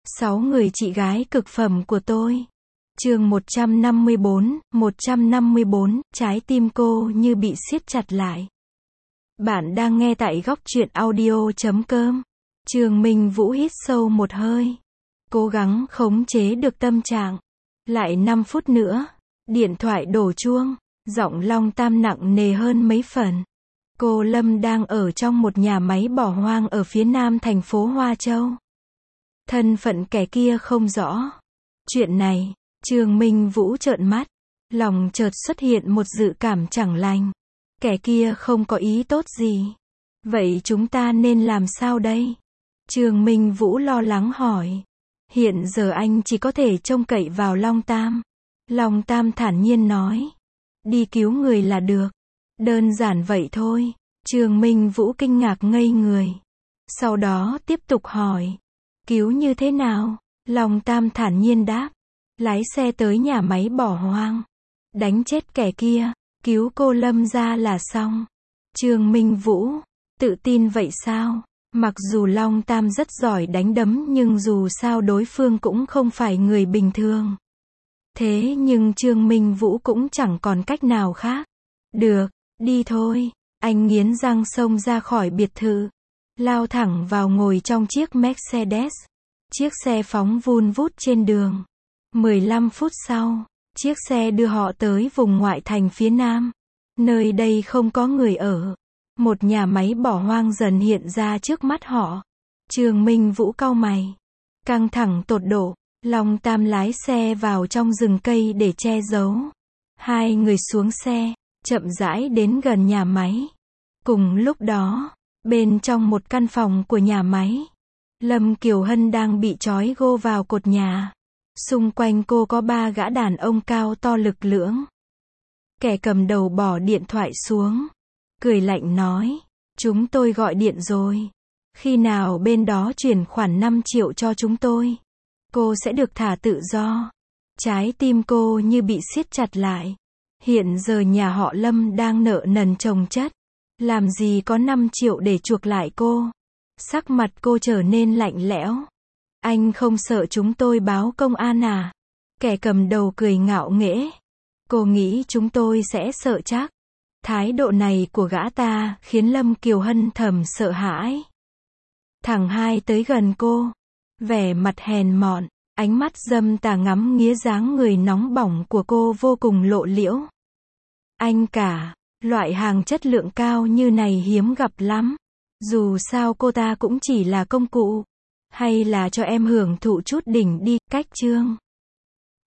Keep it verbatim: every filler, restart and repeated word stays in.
Sáu người chị gái cực phẩm của tôi. Chương một trăm năm mươi bốn, một trăm năm mươi bốn, trái tim cô như bị siết chặt lại. Bạn đang nghe tại góc truyện audio chấm com. Trường Minh Vũ hít sâu một hơi, cố gắng khống chế được tâm trạng. Lại năm phút nữa, điện thoại đổ chuông, giọng Long Tam nặng nề hơn mấy phần. Cô Lâm đang ở trong một nhà máy bỏ hoang ở phía nam thành phố Hoa Châu. Thân phận kẻ kia không rõ. Chuyện này, Trường Minh Vũ trợn mắt, lòng chợt xuất hiện một dự cảm chẳng lành. Kẻ kia không có ý tốt gì. Vậy chúng ta nên làm sao đây? Trường Minh Vũ lo lắng hỏi. Hiện giờ anh chỉ có thể trông cậy vào Long Tam. Long Tam thản nhiên nói. Đi cứu người là được. Đơn giản vậy thôi. Trường Minh Vũ kinh ngạc ngây người. Sau đó tiếp tục hỏi. Cứu như thế nào? Long Tam thản nhiên đáp. Lái xe tới nhà máy bỏ hoang. Đánh chết kẻ kia. Cứu cô Lâm ra là xong. Trường Minh Vũ. Tự tin vậy sao? Mặc dù Long Tam rất giỏi đánh đấm nhưng dù sao đối phương cũng không phải người bình thường. Thế nhưng Trường Minh Vũ cũng chẳng còn cách nào khác. Được, đi thôi. Anh nghiến răng xông ra khỏi biệt thự. Lao thẳng vào ngồi trong chiếc Mercedes. Chiếc xe phóng vun vút trên đường. mười lăm phút sau, chiếc xe đưa họ tới vùng ngoại thành phía nam. Nơi đây không có người ở. Một nhà máy bỏ hoang dần hiện ra trước mắt họ. Trường Minh Vũ cau mày. Căng thẳng tột độ. Long Tam lái xe vào trong rừng cây để che giấu. Hai người xuống xe, chậm rãi đến gần nhà máy. Cùng lúc đó, bên trong một căn phòng của nhà máy, Lâm Kiều Hân đang bị trói gô vào cột nhà. Xung quanh cô có ba gã đàn ông cao to lực lưỡng. Kẻ cầm đầu bỏ điện thoại xuống, cười lạnh nói, chúng tôi gọi điện rồi. Khi nào bên đó chuyển khoản năm triệu cho chúng tôi, cô sẽ được thả tự do. Trái tim cô như bị siết chặt lại. Hiện giờ nhà họ Lâm đang nợ nần chồng chất. Làm gì có năm triệu để chuộc lại cô. Sắc mặt cô trở nên lạnh lẽo. Anh không sợ chúng tôi báo công an à? Kẻ cầm đầu cười ngạo nghễ. Cô nghĩ chúng tôi sẽ sợ chắc? Thái độ này của gã ta khiến Lâm Kiều Hân thầm sợ hãi. Thằng hai tới gần cô, vẻ mặt hèn mọn, ánh mắt dâm tà ngắm nghía dáng người nóng bỏng của cô vô cùng lộ liễu. Anh cả, loại hàng chất lượng cao như này hiếm gặp lắm. Dù sao cô ta cũng chỉ là công cụ. Hay là cho em hưởng thụ chút đỉnh đi, cách chương.